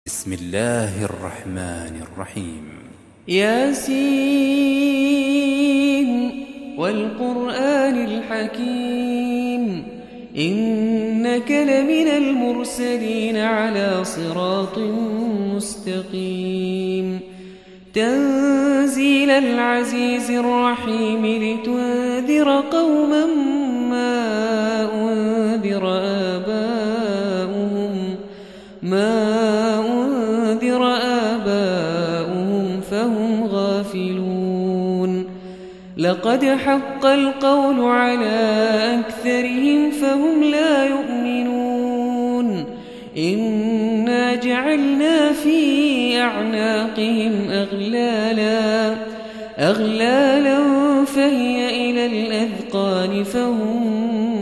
بسم الله الرحمن الرحيم. ياسين والقرآن الحكيم إنك لمن المرسلين على صراط مستقيم تنزيل العزيز الرحيم لتنذر قوما ما أنذر آباؤهم فهم غافلون لقد حق القول على أكثرهم فهم لا يؤمنون إنا جعلنا في أعناقهم أغلالا فهي إلى الأذقان فهم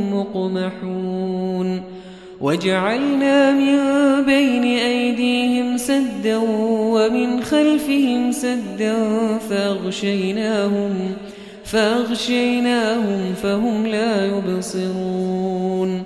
مقمحون وجعلنا من بين أيديهم سدا ومن خلفهم سدا فأغشيناهم فهم لا يبصرون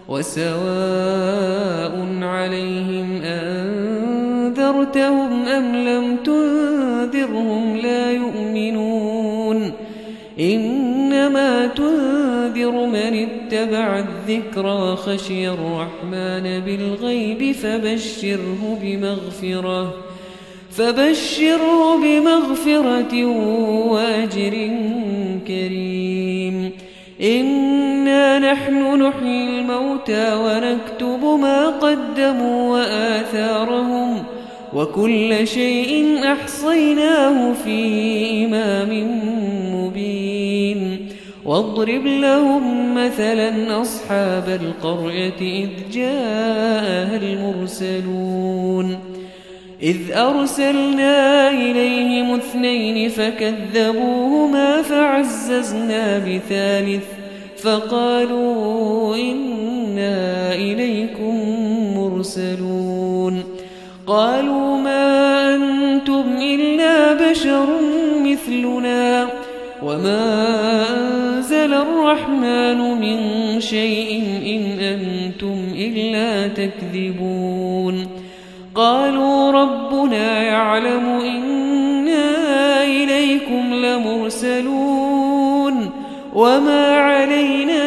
وسواء عليهم أنذرتهم أم لم تنذرهم لا يؤمنون إنما تنذر من اتبع الذكر وخشي الرحمن بالغيب فبشره بمغفرة وأجر كريم إنا نحن نحيي الموتى ونكتب ما قدموا وآثارهم وكل شيء أحصيناه في إمام مبين واضرب لهم مثلا أصحاب القرية إذ جاءها المرسلون إذ أرسلنا إليهم 2 فكذبوهما فعززنا بثالث فقالوا إنا إليكم مرسلون قالوا ما أنتم إلا بشر مثلنا وما أنزل الرحمن من شيء إن أنتم إلا تكذبون قالوا ربنا يعلم إنا إليكم لمرسلون وما علينا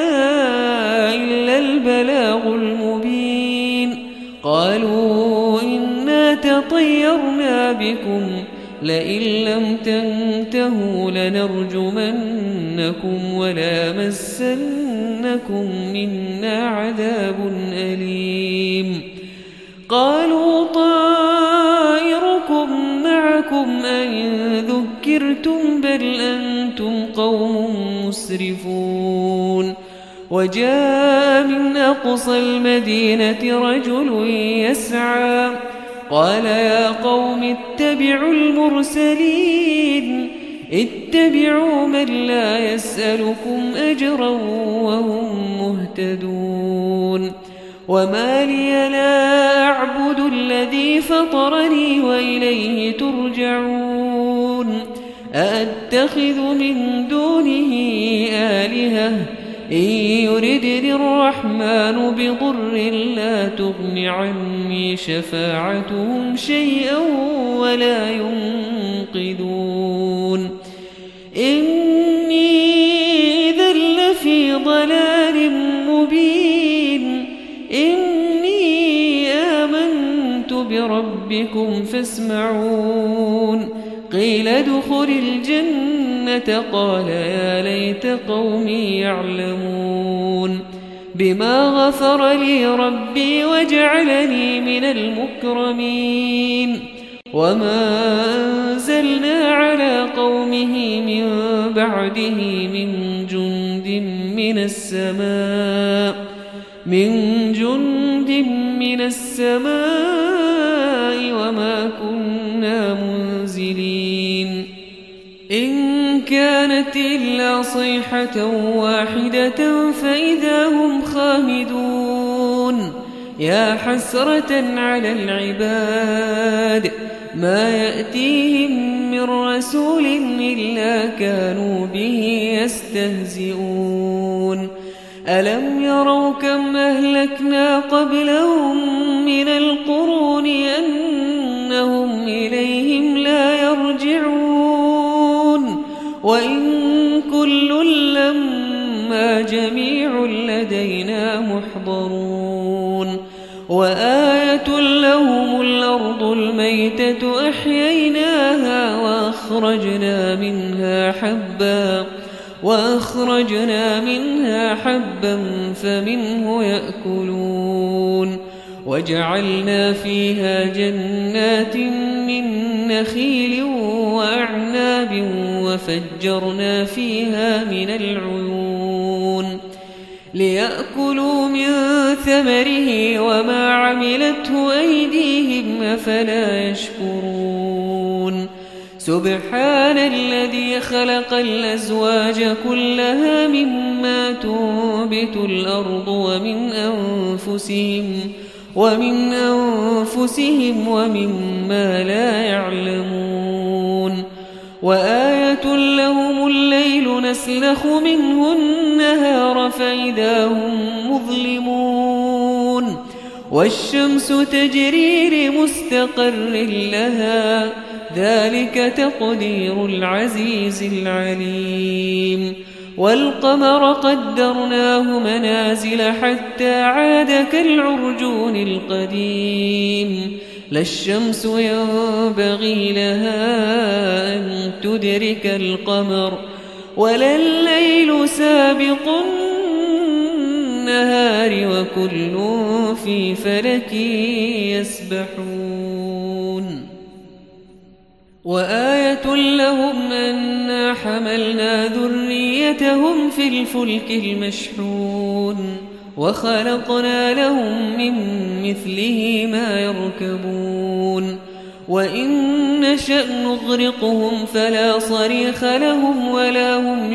إلا البلاغ المبين قالوا إنا تطيرنا بكم لئن لم تنتهوا لنرجمنكم وليمسنكم منا عذاب أليم قالوا طائركم معكم أئن ذكرتم بل أنتم قوم مسرفون وجاء من أقصى المدينة رجل يسعى قال يا قوم اتبعوا المرسلين اتبعوا من لا يسألكم أجرا وهم مهتدون وما لي لا أعبد الذي فطرني وإليه ترجعون أأتخذ من دونه آلهة إن يردني الرحمن بضر لا تغن عني شفاعتهم شيئا ولا ينقذون إني إذا لفي ضلال مبين إني آمنت بربكم فاسمعون قيل ادخل الجنة قال يا ليت قومي يعلمون بما غفر لي ربي وجعلني من المكرمين وما أنزلنا على قومه من بعده من جند من السماء وما كنا منزلين إن كانت إلا صيحة واحدة فإذا هم خامدون يا حسرة على العباد ما يأتيهم من رسول إلا كانوا به يستهزئون ألم يروا كم أهلكنا قبلهم من القرون أن إليهم لا يرجعون وإن كل لما جميع لدينا محضرون وآية لهم الأرض الميتة أحييناها وأخرجنا منها حبا فمنه يأكلون وجعلنا فيها جنات من نخيل وأعناب وفجرنا فيها من العيون ليأكلوا من ثمره وما عملته أيديهم أفلا يشكرون سبحان الذي خلق الأزواج كلها مما تنبت الأرض ومن أنفسهم ومما لا يعلمون وآية لهم الليل نسلخ منه النهار فإذا هم مظلمون والشمس تجري لمستقر لها ذلك تقدير العزيز العليم والقمر قدرناه منازل حتى عاد كالعرجون القديم لا الشمس ينبغي لها أن تدرك القمر ولا الليل سابق النهار وكل في فلك يسبحون وآية لهم أنا حملنا ذريتهم في الفلك المشحون وخلقنا لهم من مثله ما يركبون وإن نشأ نغرقهم فلا صريخ لهم ولا هم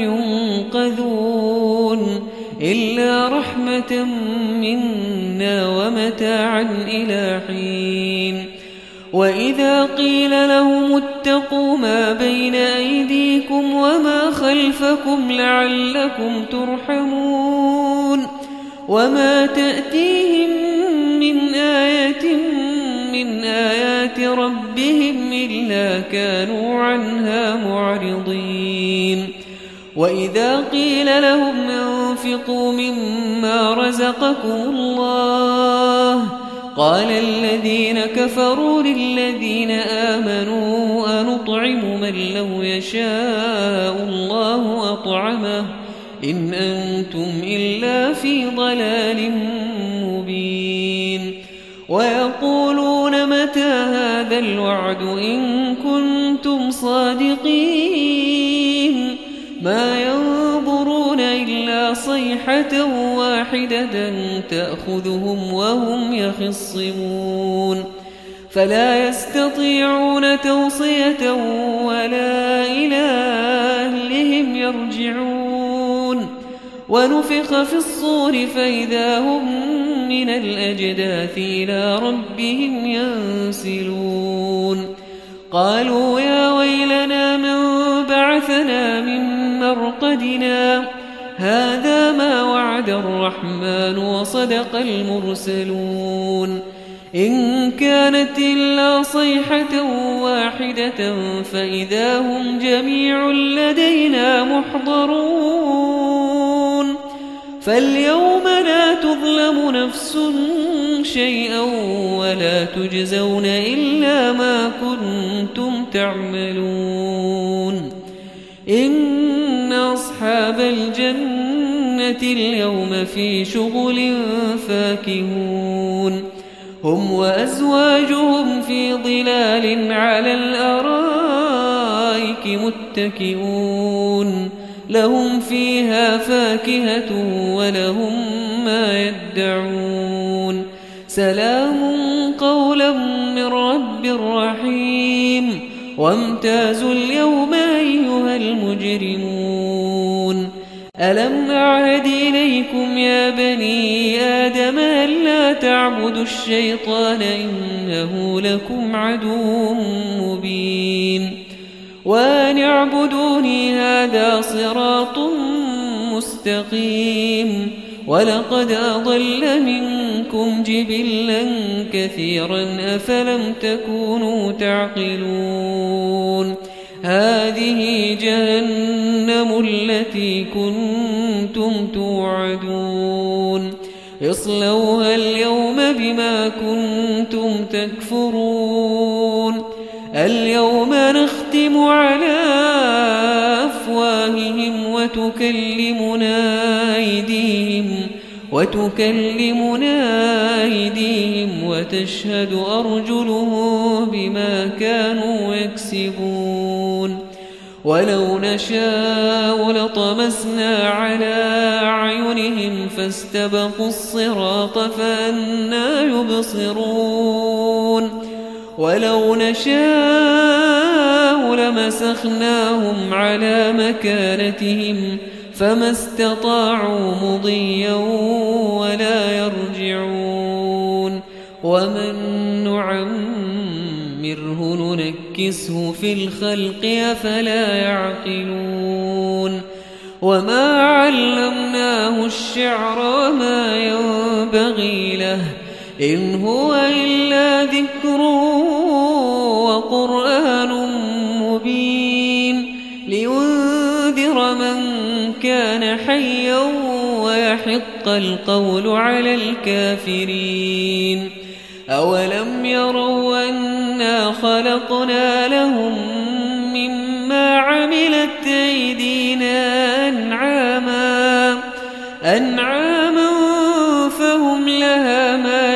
ينقذون إلا رحمة منا ومتاعا إلى حين وإذا قيل لهم اتقوا ما بين أيديكم وما خلفكم لعلكم ترحمون وما تأتيهم من آية من آيات ربهم إلا كانوا عنها معرضين وإذا قيل لهم انفقوا مما رزقكم الله قال الذين كفروا للذين آمنوا أنطعم من لو يشاء الله أطعمه إن أنتم إلا في ضلال مبين ويقولون متى هذا الوعد إن كنتم صادقين ما ينظرون إلا صيحة واحدة تأخذهم وهم يخصمون فلا يستطيعون توصية ولا إلى أهلهم يرجعون ونفخ في الصور فإذا هم من الأجداث إلى ربهم ينسلون قالوا يا ويلنا من بعثنا من مرقدنا هذا ما وعد الرحمن وصدق المرسلون إن كانت إلا صيحة واحدة فإذا هم جميع لدينا محضرون فاليوم لا تظلم نفس شيئا ولا تجزون إلا ما كنتم تعملون إن أصحاب الجنة اليوم في شغل فاكهون هم وأزواجهم في ظلال على الأرائك متكئون لهم فيها فاكهة ولهم ما يدعون سلام قولا من رب رحيم وامتازوا اليوم أيها المجرمون ألم أعهد إليكم يا بني آدم ألا تعبدوا الشيطان إنه لكم عدو مبين وأن اعبدوني هذا صراط مستقيم ولقد أضل منكم منكم جبلا كثيرا أفلم تكونوا تعقلون هذه جهنم التي كنتم توعدون اصلوها اليوم بما كنتم تكفرون اليوم نختم على أفواههم وتكلمنا أيديهم وتشهد أرجلهم بما كانوا يكسبون ولو نشاء لطمسنا على أعينهم فاستبقوا الصراط فأنى يبصرون ولو نشاء لمسخناهم على مكانتهم فما استطاعوا مضيا ولا يرجعون ومن نعمره ننكسه في الخلق أفلا يعقلون وما علمناه الشعر وما ينبغي له إن هو إلا ذكر وقرآن مبين لينذر من كان حيا ويحق القول على الكافرين أولم يروا أنا خلقنا لهم مما عملت أيدينا أنعاما فهم لها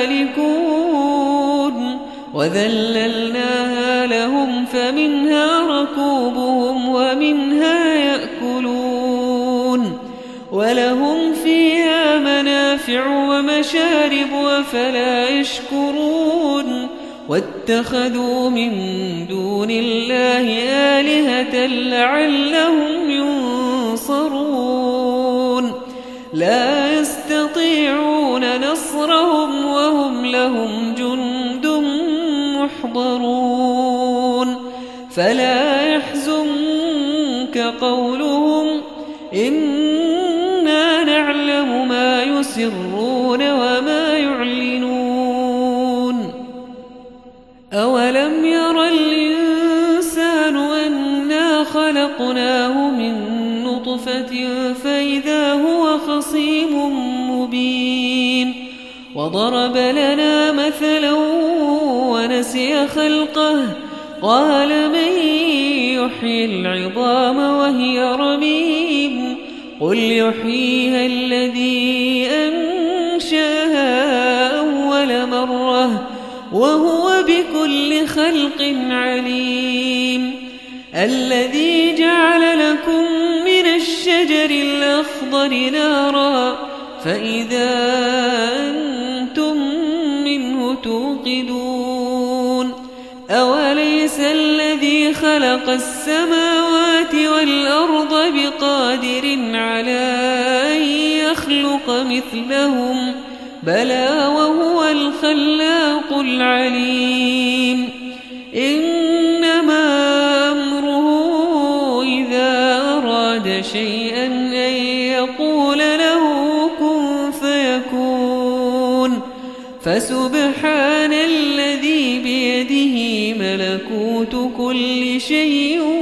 مالكون وذللناها لهم فمنها ركوبهم ومنها يأكلون ولهم فيها منافع ومشارب أفلا يشكرون واتخذوا من دون الله آلهة لعلهم ينصرون لا يستطيعون نصرهم وهم لهم جند محضرون فلا يحزنك قولهم إنا نعلم ما يسرون وما يعلنون أولم ير الإنسان أنا خلقناه من نطفة فإذا هو خصيم مبين وضرب لنا مثلا ونسي خلقه قال من يحيي العظام وهي رميم قل يحييها الذي أنشأها أول مرة وهو بكل خلق عليم الذي جعل لكم من الشجر الأخضر نارا فإذا أنتم منه توقدون أوليس الذي خلق السماوات والأرض بقادر على أن يخلق مثلهم بلى وهو الخلاق العليم إنما أمره إذا أراد شيئا أن يقول له كن فيكون فسبحان الذي بيده ملكوت كل شيء